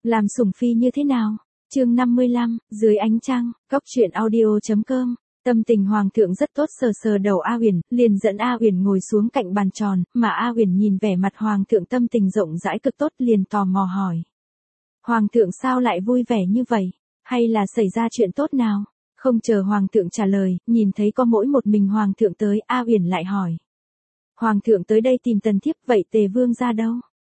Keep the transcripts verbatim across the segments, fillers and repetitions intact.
Làm sủng phi như thế nào? Chương năm mươi lăm, dưới ánh trăng, cóc truyện audio chấm com. Tâm tình hoàng thượng rất tốt, sờ sờ đầu A Uyển, liền dẫn A Uyển ngồi xuống cạnh bàn tròn, mà A Uyển nhìn vẻ mặt hoàng thượng tâm tình rộng rãi cực tốt, liền tò mò hỏi: "Hoàng thượng sao lại vui vẻ như vậy? Hay là xảy ra chuyện tốt nào?" Không chờ hoàng thượng trả lời, nhìn thấy có mỗi một mình hoàng thượng tới, A Uyển lại hỏi: "Hoàng thượng tới đây tìm tần thiếp, vậy Tề vương gia đâu?"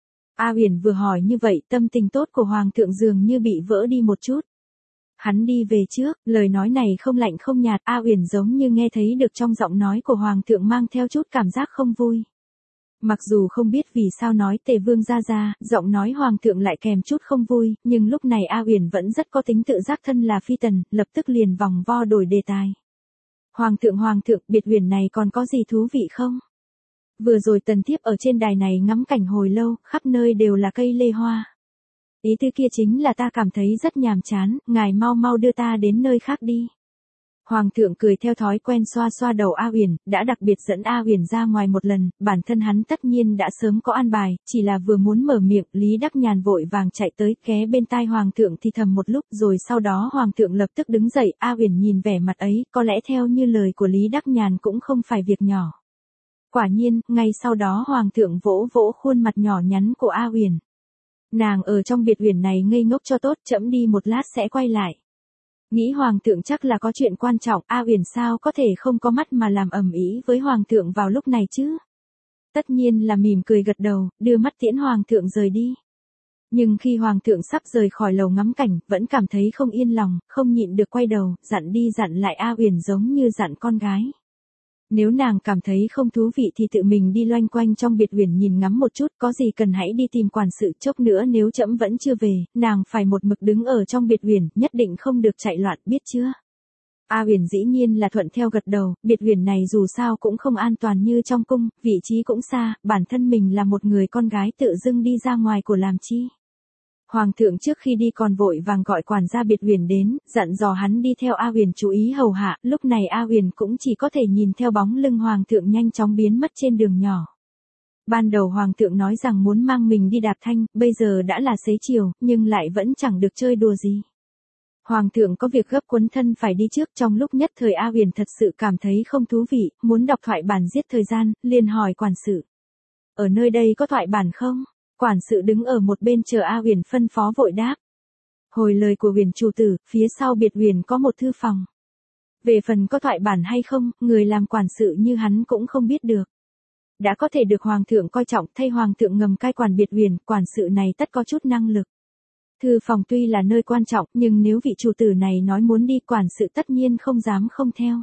A Uyển vừa hỏi như vậy, tâm tình tốt của hoàng thượng dường như bị vỡ đi một chút. "Hắn đi về trước." Lời nói này không lạnh không nhạt, A Uyển giống như nghe thấy được trong giọng nói của hoàng thượng mang theo chút cảm giác không vui. Mặc dù không biết vì sao nói Tề vương gia gia, giọng nói hoàng thượng lại kèm chút không vui, nhưng lúc này A Uyển vẫn rất có tính tự giác, thân là phi tần, lập tức liền vòng vo đổi đề tài. "Hoàng thượng hoàng thượng, biệt uyển này còn có gì thú vị không? Vừa rồi tần thiếp ở trên đài này ngắm cảnh hồi lâu, khắp nơi đều là cây lê hoa. Ý tứ kia chính là ta cảm thấy rất nhàm chán, ngài mau mau đưa ta đến nơi khác đi." Hoàng thượng cười theo thói quen xoa xoa đầu A Uyển, đã đặc biệt dẫn A Uyển ra ngoài một lần, bản thân hắn tất nhiên đã sớm có an bài, chỉ là vừa muốn mở miệng, Lý Đắc Nhàn vội vàng chạy tới, ghé bên tai hoàng thượng thì thầm một lúc, rồi sau đó hoàng thượng lập tức đứng dậy. A Uyển nhìn vẻ mặt ấy, có lẽ theo như lời của Lý Đắc Nhàn cũng không phải việc nhỏ. Quả nhiên, ngay sau đó hoàng thượng vỗ vỗ khuôn mặt nhỏ nhắn của A Uyển. "Nàng ở trong biệt uyển này ngây ngốc cho tốt, trẫm đi một lát sẽ quay lại." Nghĩ hoàng thượng chắc là có chuyện quan trọng, A Uyển sao có thể không có mắt mà làm ầm ĩ với hoàng thượng vào lúc này chứ? Tất nhiên là mỉm cười gật đầu, đưa mắt tiễn hoàng thượng rời đi. Nhưng khi hoàng thượng sắp rời khỏi lầu ngắm cảnh, vẫn cảm thấy không yên lòng, không nhịn được quay đầu, dặn đi dặn lại A Uyển giống như dặn con gái. Nếu nàng cảm thấy không thú vị thì tự mình đi loanh quanh trong biệt uyển nhìn ngắm một chút, có gì cần hãy đi tìm quản sự, chốc nữa nếu trẫm vẫn chưa về, nàng phải một mực đứng ở trong biệt uyển, nhất định không được chạy loạn, biết chưa? A Uyển dĩ nhiên là thuận theo gật đầu, biệt uyển này dù sao cũng không an toàn như trong cung, vị trí cũng xa, bản thân mình là một người con gái tự dưng đi ra ngoài của làm chi. Hoàng thượng trước khi đi còn vội vàng gọi quản gia biệt uyển đến, dặn dò hắn đi theo A Uyển chú ý hầu hạ, lúc này A Uyển cũng chỉ có thể nhìn theo bóng lưng hoàng thượng nhanh chóng biến mất trên đường nhỏ. Ban đầu hoàng thượng nói rằng muốn mang mình đi đạp thanh, bây giờ đã là xế chiều, nhưng lại vẫn chẳng được chơi đùa gì. Hoàng thượng có việc gấp quấn thân phải đi trước, trong lúc nhất thời A Uyển thật sự cảm thấy không thú vị, muốn đọc thoại bản giết thời gian, liền hỏi quản sự: "Ở nơi đây có thoại bản không?" Quản sự đứng ở một bên chờ A Uyển phân phó vội đáp: "Hồi lời của Uyển chủ tử, phía sau biệt uyển có một thư phòng. Về phần có thoại bản hay không, người làm quản sự như hắn cũng không biết được. Đã có thể được hoàng thượng coi trọng, thay hoàng thượng ngầm cai quản biệt uyển, quản sự này tất có chút năng lực. Thư phòng tuy là nơi quan trọng, nhưng nếu vị chủ tử này nói muốn đi, quản sự tất nhiên không dám không theo.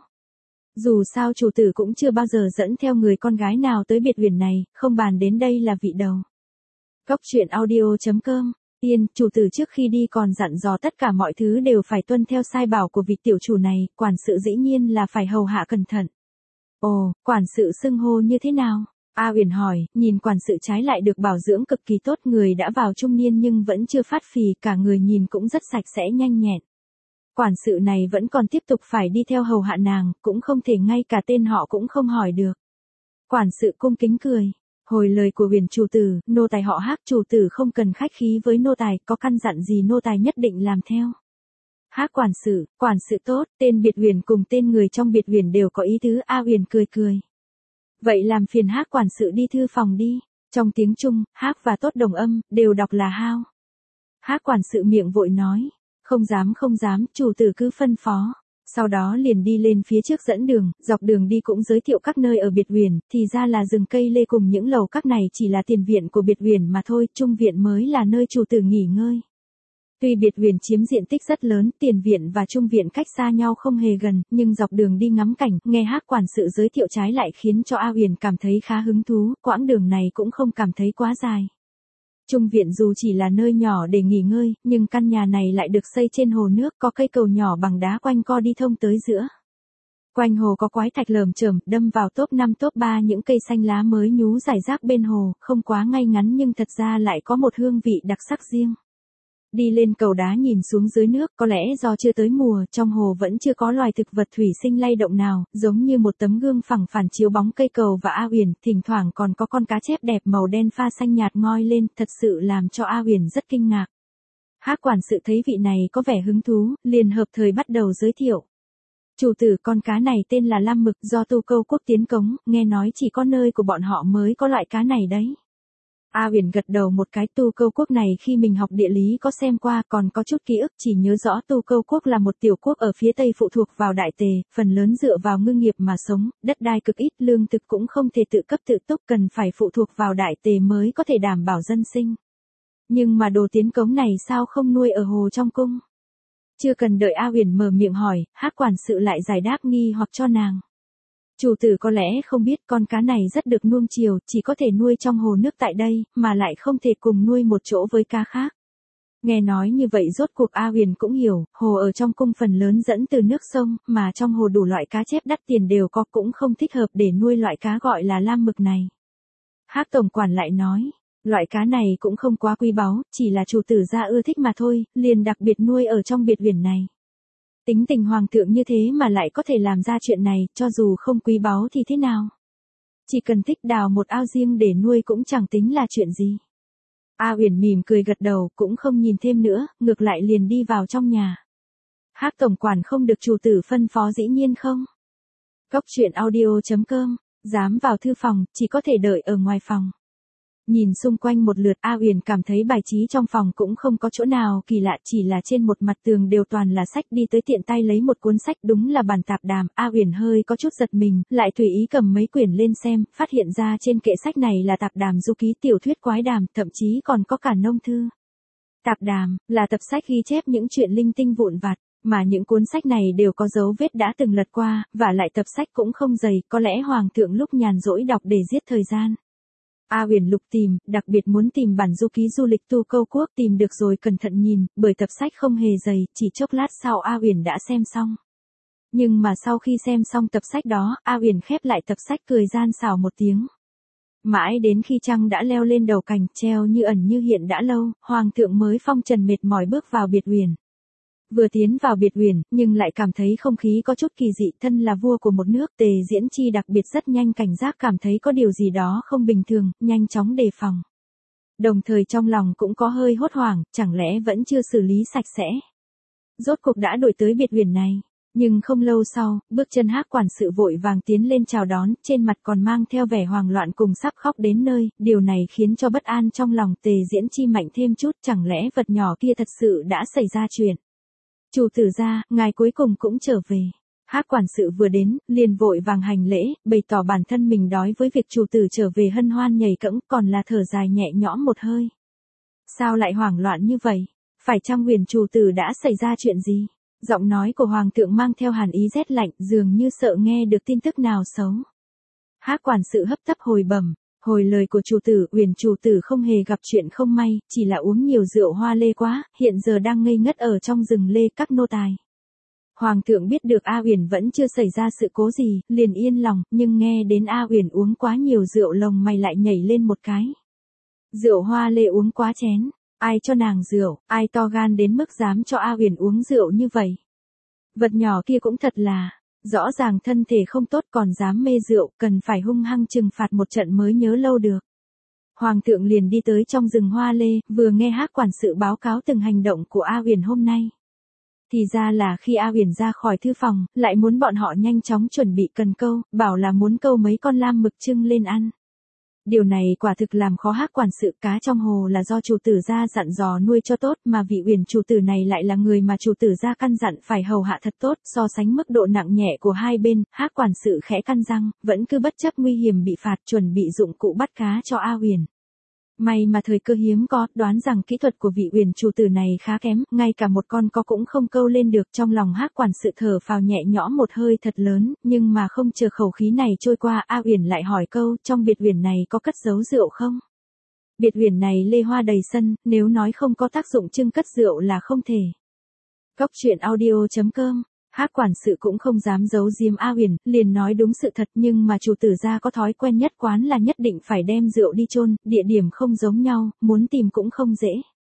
Dù sao chủ tử cũng chưa bao giờ dẫn theo người con gái nào tới biệt uyển này, không bàn đến đây là vị đầu." Cóc truyện audio chấm com. Yên, chủ tử trước khi đi còn dặn dò tất cả mọi thứ đều phải tuân theo sai bảo của vị tiểu chủ này, quản sự dĩ nhiên là phải hầu hạ cẩn thận. "Ồ, quản sự xưng hô như thế nào?" A Uyển hỏi, nhìn quản sự trái lại được bảo dưỡng cực kỳ tốt, người đã vào trung niên nhưng vẫn chưa phát phì, cả người nhìn cũng rất sạch sẽ nhanh nhẹn. Quản sự này vẫn còn tiếp tục phải đi theo hầu hạ nàng, cũng không thể ngay cả tên họ cũng không hỏi được. Quản sự cung kính cười: "Hồi lời của Uyển chủ tử, nô tài họ Hắc, chủ tử không cần khách khí với nô tài, có căn dặn gì nô tài nhất định làm theo." Hắc quản sự, quản sự tốt, tên biệt uyển cùng tên người trong biệt uyển đều có ý tứ. A Uyển cười cười: "Vậy làm phiền Hắc quản sự đi thư phòng đi." Trong tiếng Trung, Hắc và tốt đồng âm, đều đọc là hao. Hắc quản sự miệng vội nói: "Không dám không dám, chủ tử cứ phân phó." Sau đó liền đi lên phía trước dẫn đường, dọc đường đi cũng giới thiệu các nơi ở biệt uyển, thì ra là rừng cây lê cùng những lầu các này chỉ là tiền viện của biệt uyển mà thôi, trung viện mới là nơi chủ tử nghỉ ngơi. Tuy biệt uyển chiếm diện tích rất lớn, tiền viện và trung viện cách xa nhau không hề gần, nhưng dọc đường đi ngắm cảnh, nghe Hắc quản sự giới thiệu trái lại khiến cho A Uyển cảm thấy khá hứng thú, quãng đường này cũng không cảm thấy quá dài. Trung viện dù chỉ là nơi nhỏ để nghỉ ngơi, nhưng căn nhà này lại được xây trên hồ nước, có cây cầu nhỏ bằng đá quanh co đi thông tới giữa. Quanh hồ có quái thạch lởm chởm, đâm vào top năm top ba những cây xanh lá mới nhú rải rác bên hồ, không quá ngay ngắn nhưng thật ra lại có một hương vị đặc sắc riêng. Đi lên cầu đá nhìn xuống dưới nước, có lẽ do chưa tới mùa, trong hồ vẫn chưa có loài thực vật thủy sinh lay động nào, giống như một tấm gương phẳng phản chiếu bóng cây cầu và A Uyển, thỉnh thoảng còn có con cá chép đẹp màu đen pha xanh nhạt ngoi lên, thật sự làm cho A Uyển rất kinh ngạc. Hắc quản sự thấy vị này có vẻ hứng thú, liền hợp thời bắt đầu giới thiệu. Chủ tử, con cá này tên là lam mực, do Tu Câu quốc tiến cống, nghe nói chỉ có nơi của bọn họ mới có loại cá này đấy. A Huyền gật đầu một cái. Tu Câu quốc này khi mình học địa lý có xem qua, còn có chút ký ức, chỉ nhớ rõ Tu Câu quốc là một tiểu quốc ở phía tây phụ thuộc vào Đại Tề, phần lớn dựa vào ngư nghiệp mà sống, đất đai cực ít, lương thực cũng không thể tự cấp tự túc, cần phải phụ thuộc vào Đại Tề mới có thể đảm bảo dân sinh. Nhưng mà đồ tiến cống này sao không nuôi ở hồ trong cung? Chưa cần đợi A Huyền mở miệng hỏi, Hắc quản sự lại giải đáp nghi hoặc cho nàng. Chủ tử có lẽ không biết, con cá này rất được nuông chiều, chỉ có thể nuôi trong hồ nước tại đây, mà lại không thể cùng nuôi một chỗ với cá khác. Nghe nói như vậy rốt cuộc A Huyền cũng hiểu, hồ ở trong cung phần lớn dẫn từ nước sông, mà trong hồ đủ loại cá chép đắt tiền đều có, cũng không thích hợp để nuôi loại cá gọi là lam mực này. Hắc tổng quản lại nói, loại cá này cũng không quá quý báu, chỉ là chủ tử gia ưa thích mà thôi, liền đặc biệt nuôi ở trong biệt viện này. Tính tình hoàng thượng như thế mà lại có thể làm ra chuyện này, cho dù không quý báu thì thế nào? Chỉ cần thích đào một ao riêng để nuôi cũng chẳng tính là chuyện gì. A Huyền mỉm cười gật đầu, cũng không nhìn thêm nữa, ngược lại liền đi vào trong nhà. Hắc tổng quản không được chủ tử phân phó dĩ nhiên không? Cốc truyện audio chấm com, dám vào thư phòng, chỉ có thể đợi ở ngoài phòng. Nhìn xung quanh một lượt, A Huyền cảm thấy bài trí trong phòng cũng không có chỗ nào kỳ lạ, chỉ là trên một mặt tường đều toàn là sách, đi tới tiện tay lấy một cuốn sách, đúng là bản tạp đàm. A Huyền hơi có chút giật mình, lại tùy ý cầm mấy quyển lên xem, phát hiện ra trên kệ sách này là tạp đàm du ký, tiểu thuyết quái đàm, thậm chí còn có cả nông thư. Tạp đàm là tập sách ghi chép những chuyện linh tinh vụn vặt, mà những cuốn sách này đều có dấu vết đã từng lật qua, và lại tập sách cũng không dày, có lẽ hoàng thượng lúc nhàn rỗi đọc để giết thời gian. A Huyền lục tìm, đặc biệt muốn tìm bản du ký du lịch Tu Câu quốc, tìm được rồi cẩn thận nhìn, bởi tập sách không hề dày, chỉ chốc lát sau A Huyền đã xem xong. Nhưng mà sau khi xem xong tập sách đó, A Huyền khép lại tập sách cười gian xảo một tiếng. Mãi đến khi trăng đã leo lên đầu cành, treo như ẩn như hiện đã lâu, hoàng thượng mới phong trần mệt mỏi bước vào biệt uyển. Vừa tiến vào biệt uyển, nhưng lại cảm thấy không khí có chút kỳ dị, thân là vua của một nước, Tề Diễn Chi đặc biệt rất nhanh cảnh giác, cảm thấy có điều gì đó không bình thường, nhanh chóng đề phòng. Đồng thời trong lòng cũng có hơi hốt hoảng, chẳng lẽ vẫn chưa xử lý sạch sẽ. Rốt cuộc đã đổi tới biệt uyển này, nhưng không lâu sau, bước chân Hắc quản sự vội vàng tiến lên chào đón, trên mặt còn mang theo vẻ hoảng loạn cùng sắp khóc đến nơi, điều này khiến cho bất an trong lòng Tề Diễn Chi mạnh thêm chút, chẳng lẽ vật nhỏ kia thật sự đã xảy ra chuyện. Chủ tử gia, ngài cuối cùng cũng trở về. Hắc quản sự vừa đến, liền vội vàng hành lễ, bày tỏ bản thân mình đói với việc chủ tử trở về, hân hoan nhảy cẫng, còn là thở dài nhẹ nhõm một hơi. Sao lại hoảng loạn như vậy? Phải chăng Huyền chủ tử đã xảy ra chuyện gì? Giọng nói của hoàng thượng mang theo hàn ý rét lạnh, dường như sợ nghe được tin tức nào xấu. Hắc quản sự hấp tấp hồi bẩm, hồi lời của chủ tử, Huyền chủ tử không hề gặp chuyện không may, chỉ là uống nhiều rượu hoa lê quá, hiện giờ đang ngây ngất ở trong rừng lê các nô tài. Hoàng thượng biết được A Huyền vẫn chưa xảy ra sự cố gì, liền yên lòng, nhưng nghe đến A Huyền uống quá nhiều rượu, lồng mày lại nhảy lên một cái. Rượu hoa lê uống quá chén, ai cho nàng rượu, ai to gan đến mức dám cho A Huyền uống rượu như vậy. Vật nhỏ kia cũng thật là, rõ ràng thân thể không tốt còn dám mê rượu, cần phải hung hăng trừng phạt một trận mới nhớ lâu được. Hoàng thượng liền đi tới trong rừng hoa lê, vừa nghe Hắc quản sự báo cáo từng hành động của A Huyền hôm nay. Thì ra là khi A Huyền ra khỏi thư phòng, lại muốn bọn họ nhanh chóng chuẩn bị cần câu, bảo là muốn câu mấy con lam mực trưng lên ăn. Điều này quả thực làm khó Hắc quản sự, cá trong hồ là do chủ tử gia dặn dò nuôi cho tốt, mà vị Huyền chủ tử này lại là người mà chủ tử gia căn dặn phải hầu hạ thật tốt, so sánh mức độ nặng nhẹ của hai bên, Hắc quản sự khẽ căn răng, vẫn cứ bất chấp nguy hiểm bị phạt, chuẩn bị dụng cụ bắt cá cho A Huyền. May mà thời cơ hiếm có, đoán rằng kỹ thuật của vị Huyền chủ tử này khá kém, ngay cả một con có cũng không câu lên được. Trong lòng Hắc quản sự thở phào nhẹ nhõm một hơi thật lớn, nhưng mà không chờ khẩu khí này trôi qua, A Huyền lại hỏi câu, trong biệt uyển này có cất giấu rượu không? Biệt uyển này lê hoa đầy sân, nếu nói không có tác dụng trưng cất rượu là không thể. Cốc truyện audio chấm com. Hắc quản sự cũng không dám giấu giếm A Huyền, liền nói đúng sự thật, nhưng mà chủ tử gia có thói quen nhất quán là nhất định phải đem rượu đi chôn, địa điểm không giống nhau, muốn tìm cũng không dễ.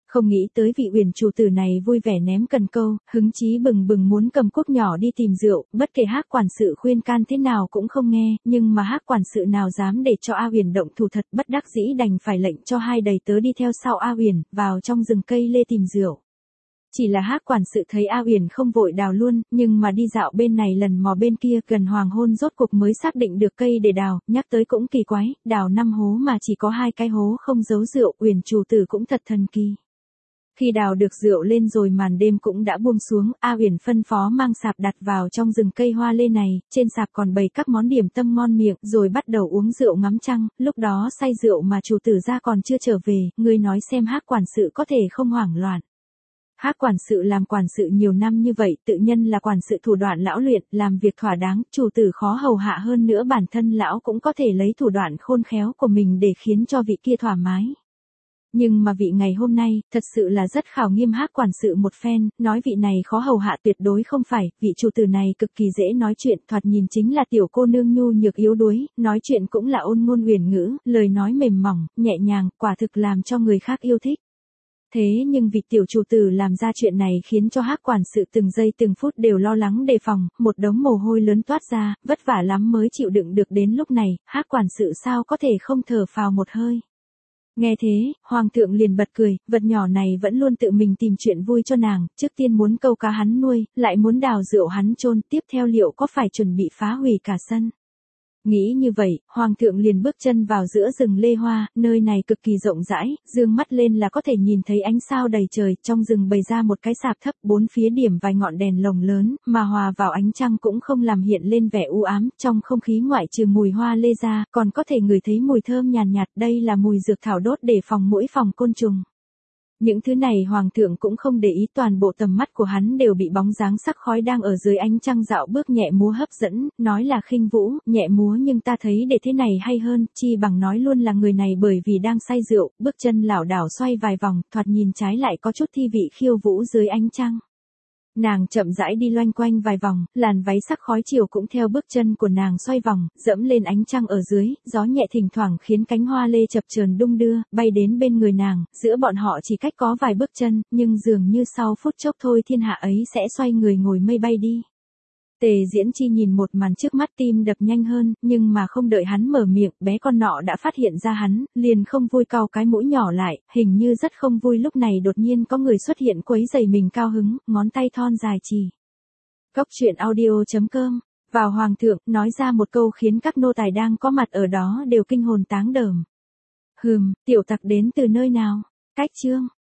Không nghĩ tới vị Uyển chủ tử này vui vẻ ném cần câu, hứng chí bừng bừng muốn cầm cuốc nhỏ đi tìm rượu, bất kể Hắc quản sự khuyên can thế nào cũng không nghe, nhưng mà Hắc quản sự nào dám để cho A Uyển động thủ, thật bất đắc dĩ đành phải lệnh cho hai đầy tớ đi theo sau A Uyển, vào trong rừng cây lê tìm rượu. Chỉ là Hắc quản sự thấy A Uyển không vội đào luôn, nhưng mà đi dạo bên này lần mò bên kia, gần hoàng hôn rốt cuộc mới xác định được cây để đào, nhắc tới cũng kỳ quái, đào năm hố mà chỉ có hai cái hố không giấu rượu, Uyển chủ tử cũng thật thần kỳ. Khi đào được rượu lên rồi màn đêm cũng đã buông xuống, A Uyển phân phó mang sạp đặt vào trong rừng cây hoa lê này, trên sạp còn bày các món điểm tâm ngon miệng, rồi bắt đầu uống rượu ngắm trăng, lúc đó say rượu mà chủ tử ra còn chưa trở về, ngươi nói xem Hắc quản sự có thể không hoảng loạn. Hắc quản sự làm quản sự nhiều năm như vậy, tự nhân là quản sự thủ đoạn lão luyện, làm việc thỏa đáng, chủ tử khó hầu hạ hơn nữa, bản thân lão cũng có thể lấy thủ đoạn khôn khéo của mình để khiến cho vị kia thoải mái. Nhưng mà vị ngày hôm nay, thật sự là rất khảo nghiêm Hắc quản sự một phen, nói vị này khó hầu hạ tuyệt đối không phải, vị chủ tử này cực kỳ dễ nói chuyện, thoạt nhìn chính là tiểu cô nương nhu nhược yếu đuối, nói chuyện cũng là ôn ngôn huyền ngữ, lời nói mềm mỏng, nhẹ nhàng, quả thực làm cho người khác yêu thích. Thế nhưng vị tiểu chủ tử làm ra chuyện này khiến cho Hắc quản sự từng giây từng phút đều lo lắng đề phòng, một đống mồ hôi lớn toát ra, vất vả lắm mới chịu đựng được đến lúc này, Hắc quản sự sao có thể không thở phào một hơi. Nghe thế, hoàng thượng liền bật cười, vật nhỏ này vẫn luôn tự mình tìm chuyện vui cho nàng, trước tiên muốn câu cá hắn nuôi, lại muốn đào rượu hắn chôn, tiếp theo liệu có phải chuẩn bị phá hủy cả sân. Nghĩ như vậy, hoàng thượng liền bước chân vào giữa rừng lê hoa, nơi này cực kỳ rộng rãi, dương mắt lên là có thể nhìn thấy ánh sao đầy trời, trong rừng bày ra một cái sạp thấp, bốn phía điểm vài ngọn đèn lồng lớn, mà hòa vào ánh trăng cũng không làm hiện lên vẻ u ám, trong không khí ngoại trừ mùi hoa lê ra, còn có thể ngửi thấy mùi thơm nhàn nhạt, đây là mùi dược thảo đốt để phòng muỗi phòng côn trùng. Những thứ này hoàng thượng cũng không để ý, toàn bộ tầm mắt của hắn đều bị bóng dáng sắc khói đang ở dưới ánh trăng dạo bước nhẹ múa hấp dẫn, nói là khinh vũ, nhẹ múa nhưng ta thấy để thế này hay hơn, chi bằng nói luôn là người này bởi vì đang say rượu, bước chân lảo đảo xoay vài vòng, thoạt nhìn trái lại có chút thi vị khiêu vũ dưới ánh trăng. Nàng chậm rãi đi loanh quanh vài vòng, làn váy sắc khói chiều cũng theo bước chân của nàng xoay vòng, dẫm lên ánh trăng ở dưới, gió nhẹ thỉnh thoảng khiến cánh hoa lê chập chờn đung đưa, bay đến bên người nàng, giữa bọn họ chỉ cách có vài bước chân, nhưng dường như sau phút chốc thôi thiên hạ ấy sẽ xoay người ngồi mây bay đi. Tề Diễn Chi nhìn một màn trước mắt tim đập nhanh hơn, nhưng mà không đợi hắn mở miệng, bé con nọ đã phát hiện ra hắn, liền không vui cau cái mũi nhỏ lại, hình như rất không vui, lúc này đột nhiên có người xuất hiện quấy rầy mình cao hứng, ngón tay thon dài chỉ. Cốc truyện audio chấm com, vào hoàng thượng, nói ra một câu khiến các nô tài đang có mặt ở đó đều kinh hồn táng đờm. Hừm, tiểu tặc đến từ nơi nào? Cách chương